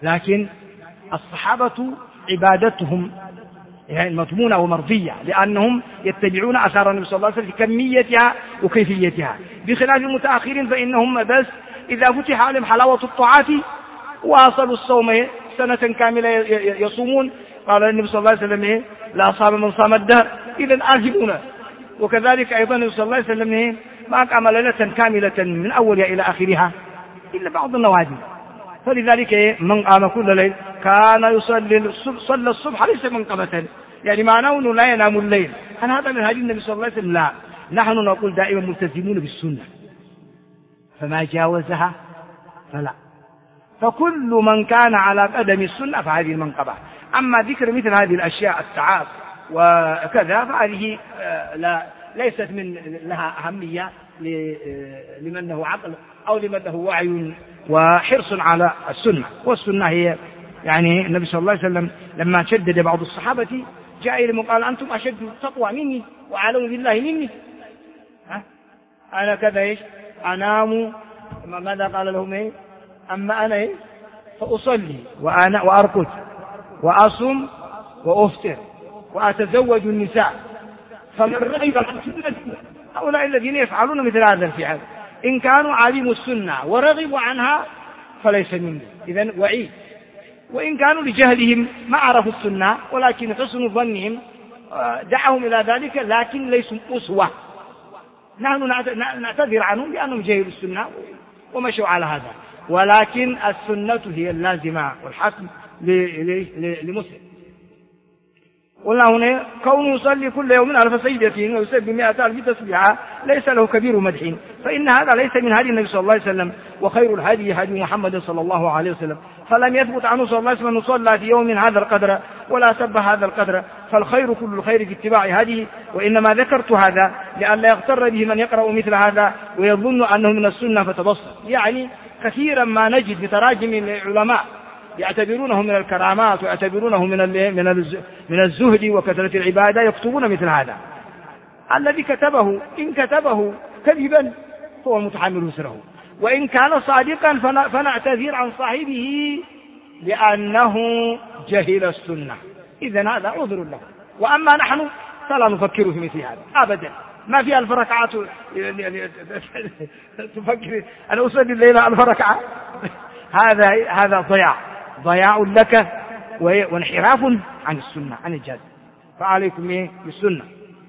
لكن الصحابة عبادتهم يعني مضمونة ومرضية، لأنهم يتبعون آثار النبي صلى الله عليه وسلم في كميتها وكيفيتها، بخلاف المتأخرين فإنهم بس إذا فتح عليهم حلاوة الطاعات واصلوا الصوم سنة كاملة يصومون. قال النبي صلى الله عليه وسلم لا صام من صام الدهر، إذا آثمون. وكذلك أيضا النبي صلى الله عليه وسلم ما قام ليلة كاملة من أولها إلى آخرها إلا بعض النوادي. فلذلك من قام كل ليل كان صلى الصبح ليس منقبة، يعني معناه أنه لا ينام الليل. هل هذا من هدي النبي صلى الله عليه وسلم؟ لا، نحن نقول دائما ملتزمون بالسنة، فما جاوزها فلا. فكل من كان على قدم السنة فهذه المنقبة. أما ذكر مثل هذه الأشياء التعاب وكذا فهذه ليست لها أهمية لمن له عقل أو لمن له وعي وحرص على السنة. والسنة هي يعني النبي صلى الله عليه وسلم لما شدد بعض الصحابة جاء إليهم وقال أنتم أشد تقوى مني وأعلم بالله مني، أنا كذا أنام. ماذا قال لهم؟ أما أنا فأصلي وأرقد وأصوم وأفطر وأتزوج النساء، فمن رغب عن سنتي هؤلاء الذين يفعلون مثل هذا الفعل إن كانوا علموا السنة ورغبوا عنها فليس مني. إذن وعيد. وإن كانوا لجهلهم ما عرفوا السنة ولكن حسن ظنهم دعهم إلى ذلك، لكن ليسوا أسوة. نحن نعتذر عنهم لأنهم جهلوا السنة ومشوا على هذا، ولكن السنة هي اللازمة والحتم لمسلم. قلنا هنا كونه يصلي كل يوم 1000 سجدة ويسبح 100,000 تسبيحة ليس له كبير مدح، فإن هذا ليس من هدي النبي صلى الله عليه وسلم، وخير الهدي هدي محمد صلى الله عليه وسلم. فلم يثبت عنه صلى الله عليه وسلم أنه صلى في يوم هذا القدر ولا سبح هذا القدر، فالخير كل الخير في اتباع هديه. وإنما ذكرت هذا لئلا يغتر به من يقرأ مثل هذا ويظن أنه من السنة فتبصر. يعني كثيرا ما نجد في تراجم العلماء يعتبرونه من الكرامات ويعتبرونه من الزهد وكثرة العبادة، يكتبون مثل هذا. الذي كتبه إن كتبه كذبا فهو المتحمل وزره، وإن كان صادقا فنعتذر عن صاحبه لأنه جهل السنة، إذن هذا عذر له. وأما نحن فلا نفكر في مثل هذا أبدا، ما في 1000 ركعة تفكر أنا أصلي الليلة 1000 ركعة هذا ضياع لك وانحراف عن السنة عن الجاد. فعليكم بالسنة.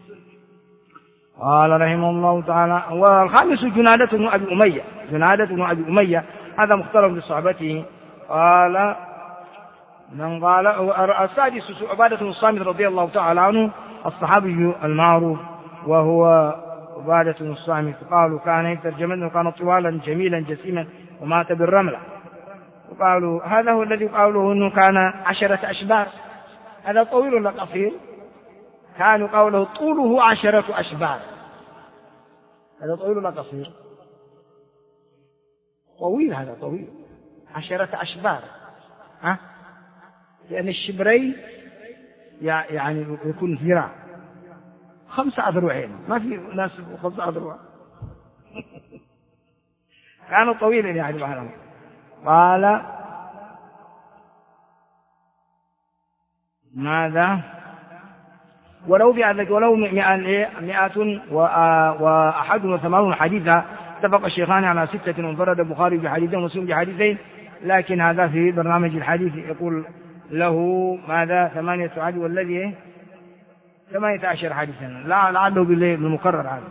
قال رحمه الله تعالى. والخامس جنادة بن أبي أمية هذا مختلف بصحبته. قال من قال السادس عبادة بن الصامت رضي الله تعالى عنه الصحابي المعروف وهو عبادة بن الصامت. قالوا كان يترجمنه كان طوالا جميلا جسيما ومات بالرملة. وقالوا هذا هو الذي قالوا أنه كان 10 أشبار. هذا طويل ولا قصير؟ كانوا قوله طوله 10 أشبار. هذا طويل ولا قصير؟ طويل، هذا طويل 10 أشبار. لأن الشبرين يعني يكون ذراع 5 أذرعين، ما في ناس 5 أذرع. كانوا طويلا يعني معلم. قال ماذا ولو 181 حديثا. اتفق الشيخان على 6 وانفرد البخاري بحديثين ومسلم بحديثين، لكن هذا في برنامج الحديث يقول له ماذا 8 حديث والذي 18 حديثا، لعله بالمكرر هذا.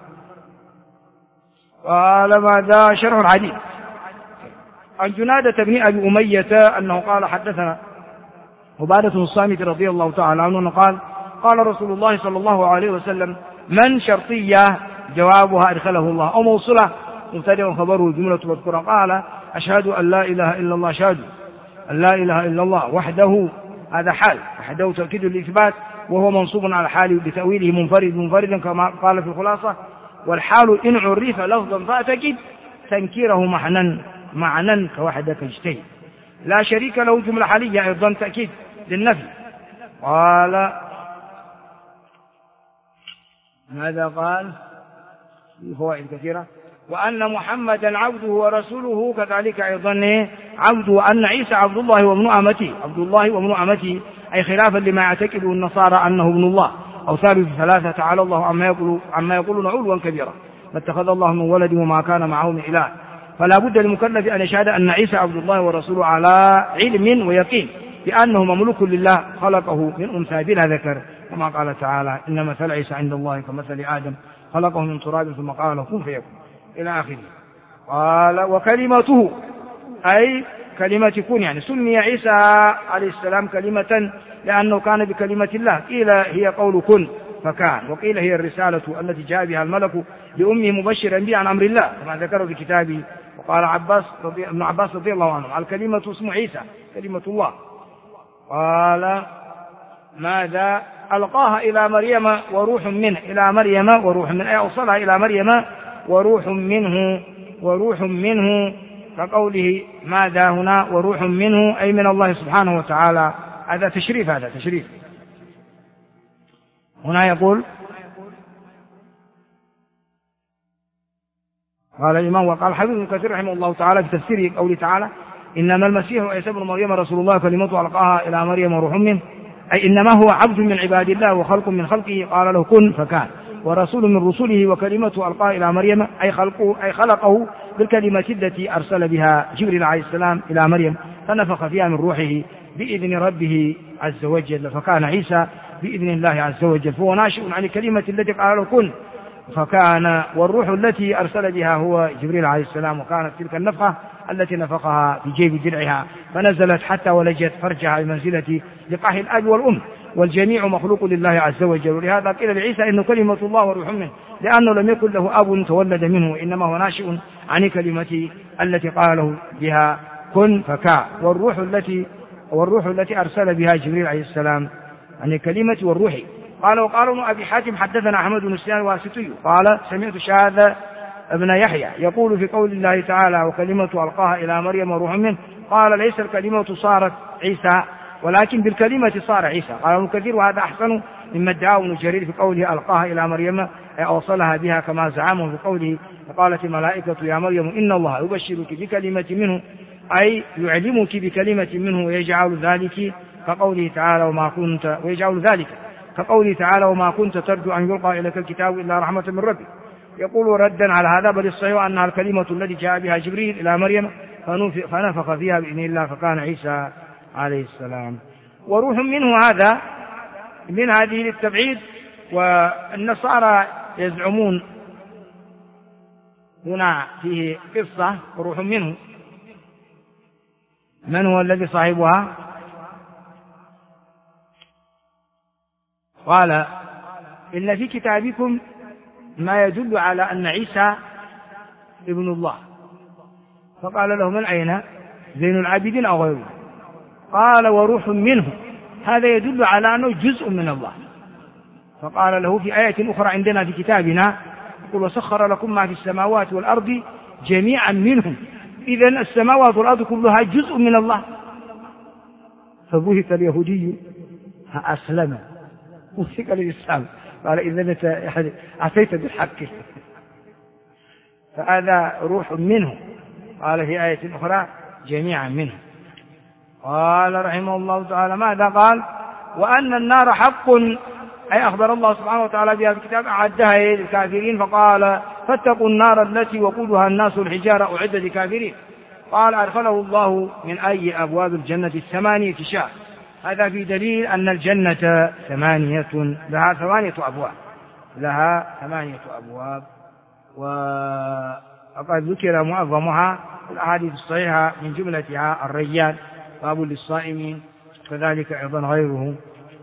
قال ماذا شرح الحديث عن جنادة بن أبي أمية أنه قال حدثنا عبادة بن الصامت رضي الله تعالى عنه قال قال رسول الله صلى الله عليه وسلم من شرطية جوابها أدخله الله، أو موصلة مبتدأ خبره جملة مذكورة. قال أشهد أن لا إله إلا الله، أشهد أن لا إله إلا الله وحده، هذا حال، وحده تأكيد الإثبات وهو منصوب على حال بتأويله منفردا كما قال في الخلاصة. والحال إن عرف لفظا فأتكد تنكيره معنى كوحدك اجتهد. لا شريك له جملة حالية أيضا تأكيد للنفي. قال ماذا قال في فوائد كثيرة. وأن محمدا عبده ورسوله كذلك أيضا عبده، وأن عيسى عبد الله وابن أمته، أي خلافا لما يعتقده النصارى أنه ابن الله أو ثالث ثلاثة، تعالى الله عما يقولون علوا كبيرا. فاتخذ الله من ولد وما كان معه من إله. فلا بد للمكلف أن يشهد أن عيسى عبد الله ورسوله على علم ويقين بأنه مملوك لله خلقه من أنثى بلا ذكر، كما قال تعالى: إن مثل عيسى عند الله كمثل آدم خلقه من تراب ثم قال له كن فيكون، إلى آخره. قال: وكلمته، أي كلمة كن، يعني سمي عيسى عليه السلام كلمة لأنه كان بكلمة الله. قيل هي قول كن فكان، وقيل هي الرسالة التي جاء بها الملك لأمه مبشرا بها عن أمر الله كما ذكره في كتابه. وقال ابن عباس رضي الله عنه: الكلمة اسم عيسى كلمة الله. قال: ماذا ألقاها إلى مريم وروح منه، إلى مريم وروح منه، أي أوصلها إلى مريم وروح منه كقوله ماذا هنا وروح منه، أي من الله سبحانه وتعالى. هذا تشريف هنا يقول: قال الإمام وقال حفظ ابن كثير رحمه الله تعالى في تفسيره قوله تعالى: إنما المسيح عيسى ابن مريم رسول الله كلمته ألقاها إلى مريم وروح منه، أي إنما هو عبد من عباد الله وخلق من خلقه، قال له كن فكان، ورسول من رسله، وكلمته ألقاها إلى مريم أي خلقه بالكلمة التي أرسل بها جبريل عليه السلام إلى مريم فنفخ فيها من روحه بإذن ربه عز وجل، فكان عيسى بإذن الله عز وجل، فهو ناشئ عن الكلمة التي قال له كن فكان، والروح التي أرسل بها هو جبريل عليه السلام، وكانت تلك النفخة التي نفخها في جيب درعها فنزلت حتى ولجت فرجها بمنزلة لقاح الأب والأم، والجميع مخلوق لله عز وجل. ولهذا قيل لعيسى إنه كلمة الله وروح منه، لأنه لم يكن له أب تولد منه، إنما هو ناشئ عن كلمة التي قاله بها كن فكان، والروح التي أرسل بها جبريل عليه السلام عن الكلمة والروح. قال: وقال ابن أبي حاتم حدثنا أحمد بن سفيان الواسطي قال: سمعت شاذ ابن يحيى يقول في قول الله تعالى: وكلمة ألقاها إلى مريم وروح منه، قال: ليس الكلمة صارت عيسى ولكن بالكلمة صار عيسى. قال ابن كثير: وهذا أحسن مما ادعاه ابن جرير في قوله ألقاها إلى مريم أي أوصلها بها كما زعمه في قوله: وقالت الملائكة يا مريم إن الله يبشرك بكلمة منه، أي يعلمك بكلمة منه ويجعل ذلك كقوله تعالى: وما كنت ترجو أن يلقى إليك الكتاب إلا رحمة من ربك. يقول ردا على هذا: بل الصحيح أنها الكلمة التي جاء بها جبريل إلى مريم فنفخ فيها بإذن الله فكان عيسى عليه السلام. وروح منه هذا من هذه للتبعيد. والنصارى يزعمون هنا فيه قصة وروح منه، من هو الذي صاحبها؟ قال: إن في كتابكم ما يدل على أن عيسى ابن الله. فقال له: من أين؟ زين العابدين أو غيره؟ قال: وروح منه، هذا يدل على أنه جزء من الله. فقال له في آية أخرى عندنا في كتابنا يقول: وسخر لكم ما في السماوات والأرض جميعا منه، إذن السماوات والأرض كلها جزء من الله. فبهت اليهودي أسلم وثق للإسلام، قال: إذن أتيت بالحق. فهذا روح منه. قال في آية أخرى جميعا منه. قال رحمه الله تعالى: ماذا قال؟ وأن النار حق، أي أخبر الله سبحانه وتعالى بها في كتاب أعدها للكافرين، فقال: فاتقوا النار التي وقودها الناس والحجارة أعدت للكافرين. قال: أدخله الله من أي أبواب الجنة 8 شاء. هذا في دليل أن الجنة لها 8 أبواب، وقد ذكر معظمها في الأحاديث الصحيحة، من جملتها الريان باب للصائمين، كذلك أيضا غيره.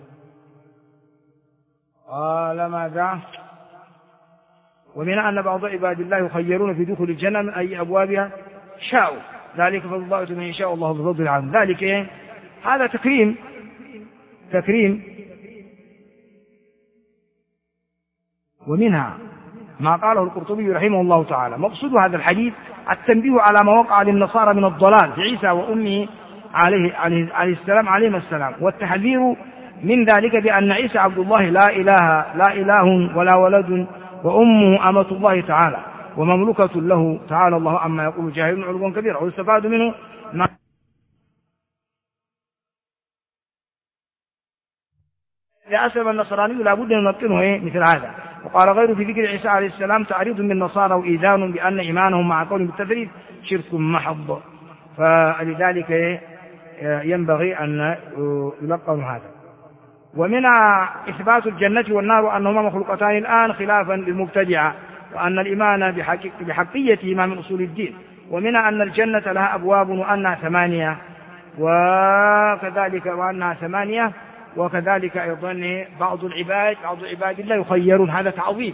قال: ماذا؟ ومن أن بعض عباد الله يخيرون في دخول الجنة من أي أبوابها شاءوا، ذلك فضل الله من يشاء الله بفضل العظيم. ذلك هذا تكريم. ومنها ما قاله القرطبي رحمه الله تعالى: مقصود هذا الحديث التنبيه على ما وقع للنصارى من الضلال في عيسى وأمه عليه السلام، والتحذير من ذلك بأن عيسى عبد الله لا إله ولا ولد، وأمه أمة الله تعالى، ومملوكة له تعالى الله عما يقول جاهل علوا كبيرا. ويستفاد منه ما إذا أسلم النصراني لا بد أن نمكنه مثل هذا. وقال غيره في ذكر عيسى عليه السلام تعريض بالنصارى وإيذان بأن إيمانهم مع قول بالتثريب شرك محض، فلذلك ينبغي أن يلقن هذا. ومن إثبات الجنة والنار أنهما مخلوقتان الآن خلافا للمبتدعة، وأن الإيمان بحقيتهما من أصول الدين. ومن أن الجنة لها أبواب وأنها ثمانية، وكذلك أيضا بعض العباد الله يخيرون. هذا تعظيم.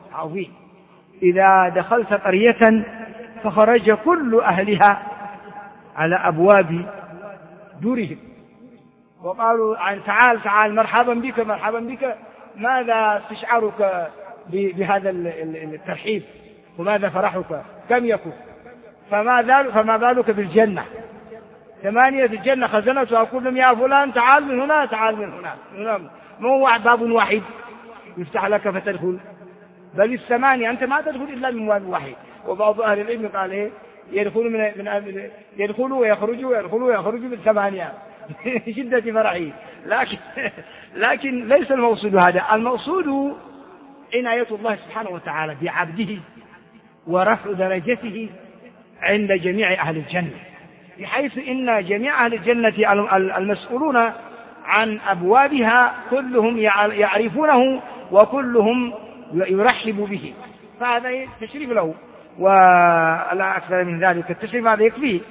إذا دخلت قرية فخرج كل أهلها على أبواب دورهم وقالوا تعال مرحبا بك، ماذا استشعارك بهذا الترحيب وماذا فرحك كم يكون؟ فما بالك بالجنة؟ 8 في الجنة خزنتها أقول لهم يا فلان تعال من هنا، ما هو باب واحد يفتح لك فتدخل، بل 8 أنت ما تدخل إلا من باب واحد. وبعض أهل العلم قال يدخلوا ويخرجوا من8 شدة فرحه. لكن ليس المقصود هذا. المقصود عناية الله سبحانه وتعالى بعبده ورفع درجته عند جميع أهل الجنة، بحيث إن جميع أهل الجنة المسؤولون عن أبوابها كلهم يعرفونه وكلهم يرحب به، فهذا تشريف له. ولا أكثر من ذلك، التشريف هذا يكفيه.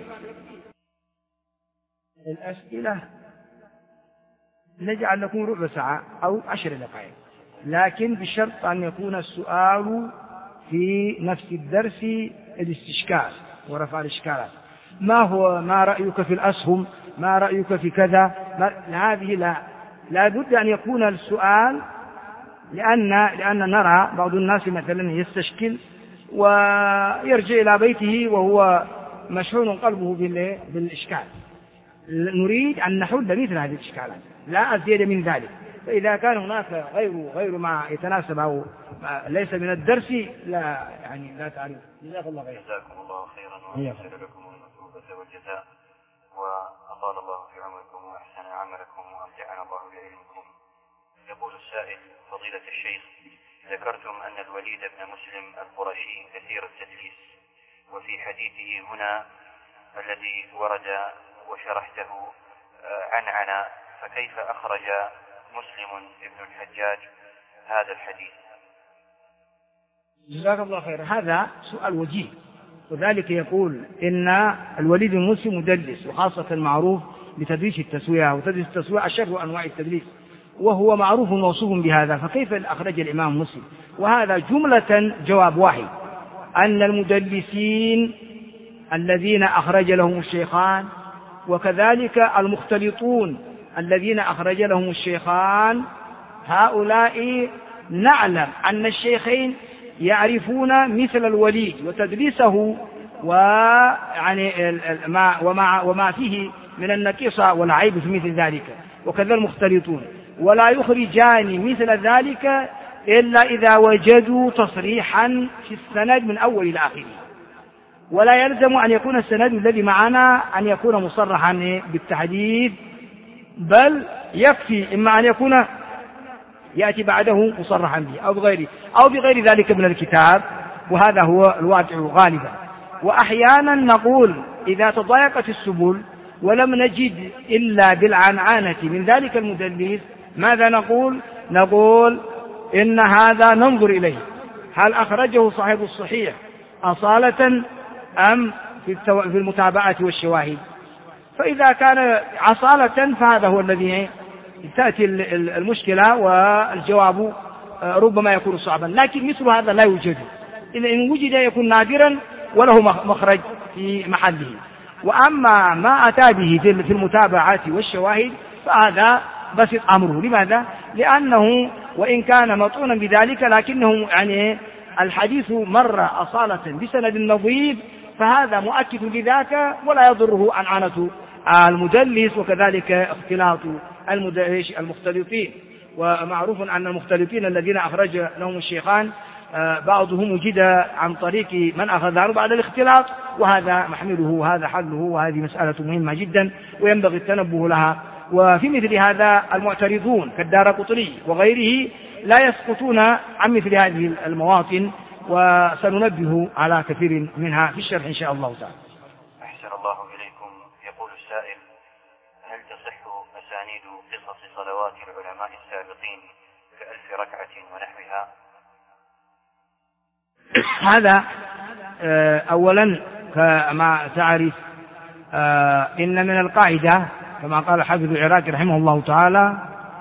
الأسئلة نجعل لكم ربع ساعة أو 10 دقائق، لكن بشرط أن يكون السؤال في نفس الدرس الاستشكال ورفع الإشكالات. ما رأيك في الأسهم؟ ما رأيك في كذا؟ هذه لا بد أن يكون السؤال، لأن نرى بعض الناس مثلا يستشكل ويرجع إلى بيته وهو مشحون قلبه بالإشكال. نريد أن نحل مثل هذه الإشكالات لا أزيد من ذلك. فإذا كان هناك غير ما يتناسب أو ليس من الدرس لا تعرف. جزاكم الله خيرا ويسر لكم المثوبة والجزاء، وأطال الله في عمركم وأحسن عملكم وأمتعنا الله بعلمكم. يقول السائل: فضيلة الشيخ، ذكرتم أن الوليد بن مسلم القرشي كثير التدليس، وفي حديثه هنا الذي ورد وشرحته عنعنا، فكيف أخرج مسلم ابن الحجاج هذا الحديث؟ جزاك الله خير. هذا سؤال وجيه، وذلك يقول إن الوليد بن مسلم مدلس، وخاصة معروف بتدليس التسوية، وتدليس التسوية أشر أنواع التدليس، وهو معروف موصوف بهذا، فكيف أخرج الإمام مسلم؟ وهذا جملة جواب واحد، أن المدلسين الذين أخرج لهم الشيخان، وكذلك المختلطون الذين أخرج لهم الشيخان، هؤلاء نعلم أن الشيخين يعرفون مثل الوليد وتدليسه وما فيه من النقيصة والعيب في مثل ذلك، وكذا المختلطون، ولا يخرجان مثل ذلك إلا إذا وجدوا تصريحا في السند من أول إلى آخره. ولا يلزم أن يكون السند الذي معنا أن يكون مصرحا بالتحديث، بل يكفي إما أن يكون يأتي بعده مصرحا به أو بغير ذلك من الكتاب، وهذا هو الواقع غالبا. وأحيانا نقول إذا تضايقت السبل ولم نجد إلا بالعنعنة من ذلك المدلس، ماذا نقول إن هذا ننظر إليه، هل أخرجه صاحب الصحيح أصالة أم في المتابعة والشواهد؟ فإذا كان أصالة فهذا هو الذي تأتي المشكلة والجواب ربما يكون صعبا، لكن مثل هذا لا يوجد. إن وجد يكون نادرا وله مخرج في محله. وأما ما أتى به في المتابعات والشواهد فهذا بسيط أمره. لماذا؟ لأنه وإن كان مطعونا بذلك لكنه الحديث مر أصالة بسند نظيف، فهذا مؤكد لذاك ولا يضره عنعنة المدلس، وكذلك اختلاط المختلطين. ومعروف أن المختلطين الذين أخرج لهم الشيخان بعضهم وجد عن طريق من أخذ عنه بعد الاختلاط، وهذا محمله وهذا حله، وهذه مسألة مهمة جدا وينبغي التنبه لها. وفي مثل هذا المعترضون كالدارقطني وغيره لا يسقطون عن مثل هذه المواطن، وسننبه على كثير منها في الشرح إن شاء الله تعالى. أحسن الله إليكم. يقول السائل: هل تصح أسانيد قصص صلوات العلماء السابقين ك1000 ركعة ونحوها؟ هذا أولا كما تعرف إن من القاعدة كما قال حافظ العراقي رحمه الله تعالى: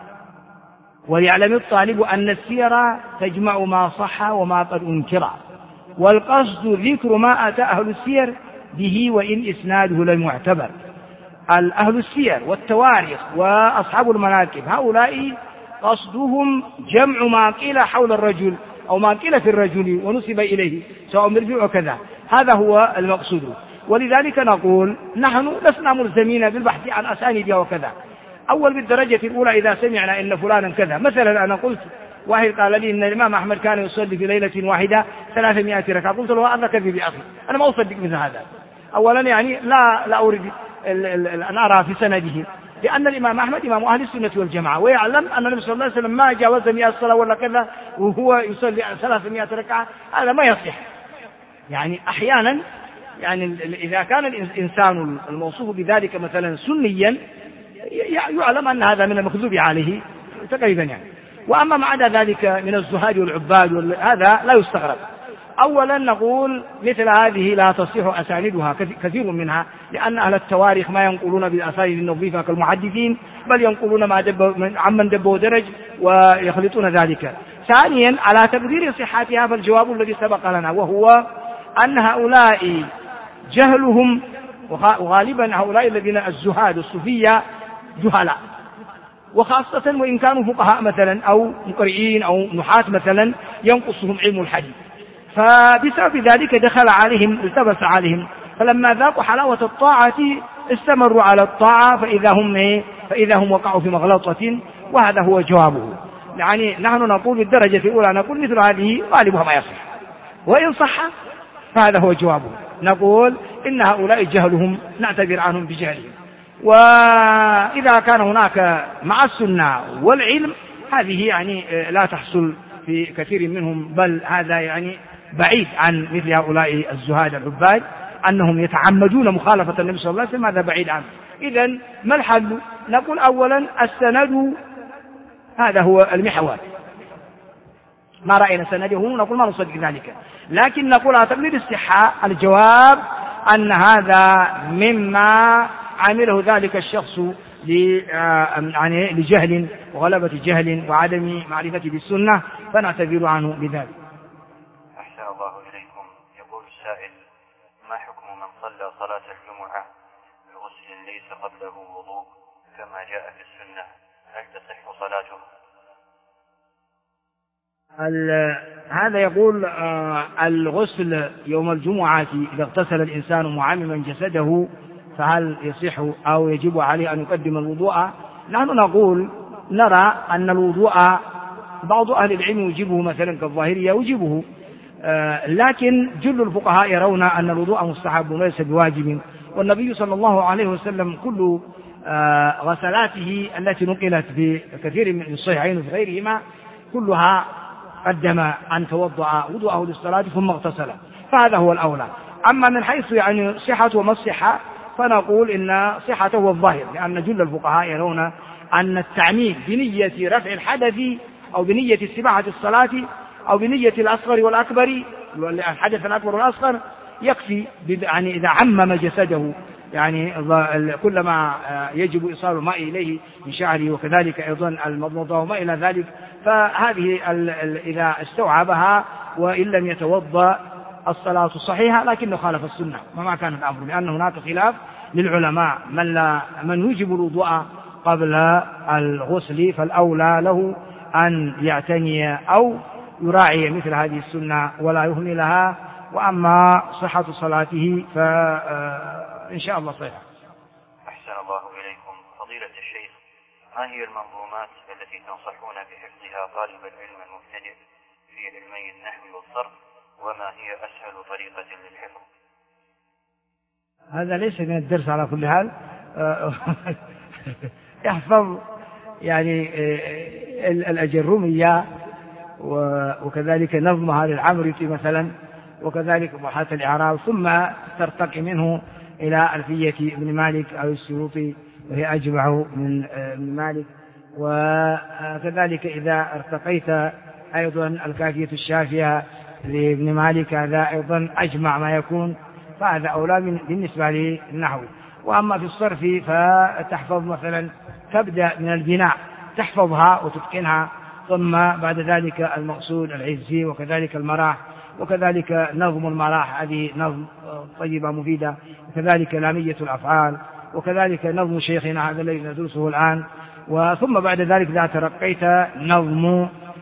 وليعلم الطالب أن السير تجمع ما صح وما قد أنكر، والقصد ذكر ما أتى أهل السير به وإن إسناده لم يعتبر. أهل السير والتواريخ وأصحاب المناكب هؤلاء قصدهم جمع ما قيل حول الرجل أو ما قيل في الرجل ونسب إليه سواء مرجع وكذا، هذا هو المقصود. ولذلك نقول نحن لسنا ملزمين بالبحث عن أسانيدها وكذا. أول بالدرجة الأولى إذا سمعنا إن فلانا كذا، مثلا أنا قلت واحد قال لي إن الإمام أحمد كان يصلي في ليلة واحدة 300 ركعة، قلت له هذا كذب يا أخي، أنا ما أصدق مثل هذا. أولا يعني لا أريد أن أرى في سنده، لأن الإمام أحمد إمام أهل السنة والجماعة، ويعلم أن النبي صلى الله عليه وسلم ما جاوز 100 صلاة ولا كذا وهو يصلي 300 ركعة، هذا ما يصح. يعني أحيانا يعني إذا كان الإنسان الموصوف بذلك مثلا سنيا يعلم أن هذا من المكذوب عليه تقريبا يعني. وأما ما عدا ذلك من الزهاد والعباد هذا لا يستغرب. أولا نقول مثل هذه لا تصح أسانيدها كثير منها، لأن أهل التواريخ ما ينقلون بالأسانيد النظيفة كالمحدثين، بل ينقلون ما عمن دب ودرج ويخلطون ذلك. ثانيا على تقدير صحتها فالجواب الذي سبق لنا، وهو أن هؤلاء جهلهم، وغالبا هؤلاء الذين الزهاد الصوفية جهلاء، وخاصة وإن كانوا فقهاء مثلا أو مقرئين أو نحاة مثلا ينقصهم علم الحديث، فبسبب ذلك دخل عليهم التبس عليهم، فلما ذاقوا حلاوة الطاعة استمروا على الطاعة فإذا هم وقعوا في مغلطة، وهذا هو جوابه. يعني نحن نقول بالدرجة الأولى نقول مثل هذه غالبها ما يصح، وإن صح فهذا هو جوابه، نقول إن هؤلاء جهلهم نعتبر عنهم بجهلهم. وإذا كان هناك مع السنة والعلم هذه يعني لا تحصل في كثير منهم، بل هذا يعني بعيد عن مثل هؤلاء الزهاد العباد أنهم يتعمدون مخالفة النبي صلى الله عليه وسلم، هذا بعيد عنه. إذن ما الحل؟ نقول أولا السند هذا هو المحور، ما رأينا سنده نقول ما نصدق ذلك، لكن نقول على تقدير الصحة الجواب أن هذا مما عمله ذلك الشخص لجهل وغلبة جهل وعدم معرفة بالسنة، فنعتذر عنه بذلك. أحسن الله إليكم. يقول السائل: ما حكم من صلى صلاة الجمعة بغسل ليس قبله وضوء كما جاء في السنة، هل تصح صلاته؟ هذا يقول الغسل يوم الجمعة إذا اغتسل الإنسان معمما جسده فهل يصح أو يجب عليه أن يقدم الوضوء؟ نحن نقول نرى أن الوضوء بعض أهل العلم يجيبه مثلا كالظاهرية يجيبه، لكن جل الفقهاء يرون أن الوضوء مستحب وليس بواجب، والنبي صلى الله عليه وسلم كل غسلاته التي نقلت في كثير من الصحيحين وفي غيرهما كلها قدم أن توضأ وضوءه للصلاة ثم اغتسل، فهذا هو الأولى. أما من حيث يعني صحة وما الصحة فنقول إن صحته هو الظاهر، لأن جل الفقهاء يرون أن التعميم بنية رفع الحدث أو بنية استباحة الصلاة أو بنية الأصغر والأكبر، الحدث الأكبر والأصغر يكفي، يعني إذا عمم جسده يعني كلما يجب إيصال الماء إليه من شعره، وكذلك أيضا المضمضة وما إلى ذلك، فهذه إذا استوعبها وإن لم يتوضأ الصلاة صحيحة، لكنه خالف السنة وما كان الأمر، لأن هناك خلاف للعلماء من يجب الوضوء قبل الغسل، فالأولى له أن يعتني أو يراعي مثل هذه السنة ولا يهملها. وأما صحة صلاته فإن شاء الله صحيحة. أحسن الله إليكم. فضيلة الشيخ، ما هي المنظومات التي تنصحون بحفظها طالب العلم المبتدئ في علمي النحو والصرف، وما هي أسهل طريقة للحفظ؟ هذا ليس من الدرس على كل حال. يحفظ يعني الأجرومية وكذلك نظمها للعمريطي مثلا، وكذلك محاة الإعراب، ثم ترتقي منه إلى ألفية ابن مالك أو السيوطي وهي أجمع من ابن مالك. وكذلك إذا ارتقيت أيضا الكافية الشافية لابن مالك، هذا أيضا أجمع ما يكون، فهذا أولى بالنسبة للنحو. وأما في الصرف فتحفظ مثلا، تبدأ من البناء تحفظها وتتقنها، ثم بعد ذلك المقصود العزي، وكذلك المراح، وكذلك نظم المراح، هذه نظم طيبة مفيدة، وكذلك لامية الأفعال، وكذلك نظم شيخنا هذا الذي ندرسه الآن. وثم بعد ذلك إذا ترقيت نظم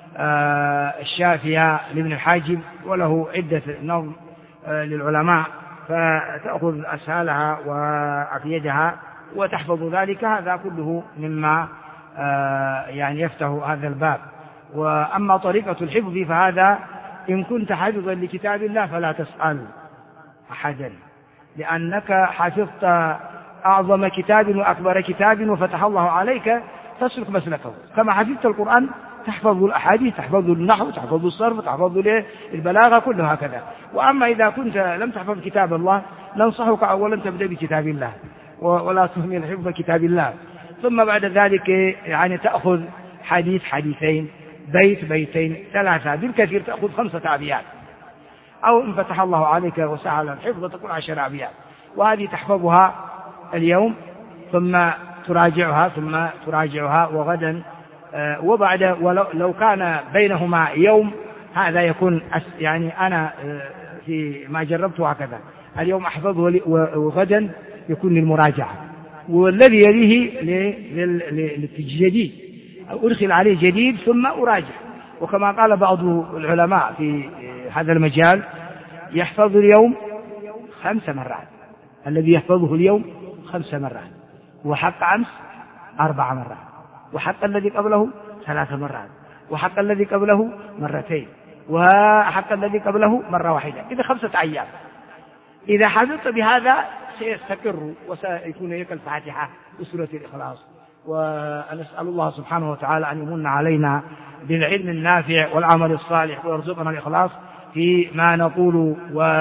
الشافية لابن الحاجب، وله عدة نظم للعلماء، فتأخذ أسهالها وأفيدها وتحفظ ذلك. هذا كله مما يعني يفتح هذا الباب. وأما طريقة الحفظ فهذا إن كنت حافظا لكتاب الله فلا تسأل أحدا، لأنك حفظت أعظم كتاب وأكبر كتاب وفتح الله عليك، تسلك مسلكه. كما حفظت القرآن تحفظ الأحاديث، تحفظ النحو، تحفظ الصرف، تحفظ البلاغة، كلها هكذا. وأما إذا كنت لم تحفظ كتاب الله ننصحك أولا تبدأ بكتاب الله ولا تهمل حفظ كتاب الله، ثم بعد ذلك يعني تأخذ حديث حديثين، بيت بيتين، ثلاثة، بالكثير تأخذ 5 أبيات، أو إن فتح الله عليك وسهل الحفظ تكون 10 أبيات، وهذه تحفظها اليوم ثم تراجعها ثم تراجعها، وغدا وبعد، ولو كان بينهما يوم هذا يكون يعني أنا في ما جربته هكذا، اليوم أحفظه وغدا يكون للمراجعة، والذي يليه للتجديد، أدخل عليه جديد ثم أراجع. وكما قال بعض العلماء في هذا المجال يحفظ اليوم 5 مرات، الذي يحفظه اليوم 5 مرات، وحق أمس 4 مرات، وحق الذي قبله 3 مرات، وحق الذي قبله 2 مرات، وحق الذي قبله 1 واحدة، إذا 5 أيام. إذا حفظت بهذا سيستقر وسيكون لك الفاتحة وسورة الإخلاص. ونسأل الله سبحانه وتعالى أن يمن علينا بالعلم النافع والعمل الصالح، ويرزقنا الإخلاص فيما نقول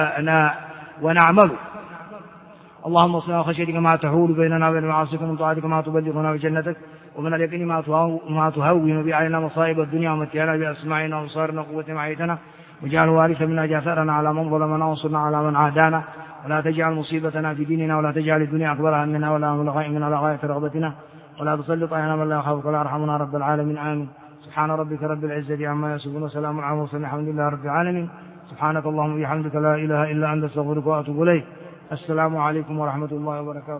ونعمل. اللهم صل على خشيتك ما تحول بيننا وبين معاصيك، ومن طاعتك ما تبلغنا بجنتك، ومن اليقين ما تهون به علينا مصائب الدنيا، ومتعنا بأسماعنا وأبصارنا وقوتنا ما أحييتنا، واجعل وارثا منا، جاثرنا على من ظلمنا، وانصرنا على من عادانا، ولا تجعل مصيبتنا في ديننا، ولا تجعل الدنيا أكبر همنا ولا مبلغ علمنا ولا غاية رغبتنا، ولا تسلط علينا من لا يخافك ولا يرحمنا رب العالمين. آمين. سبحان ربك رب العزة عما يصفون، وسلام على المرسلين، الحمد لله رب العالمين. سبحانك اللهم وبحمدك لا إله إلا أنت، أستغفرك وأتوب إليك. السلام عليكم ورحمة الله وبركاته.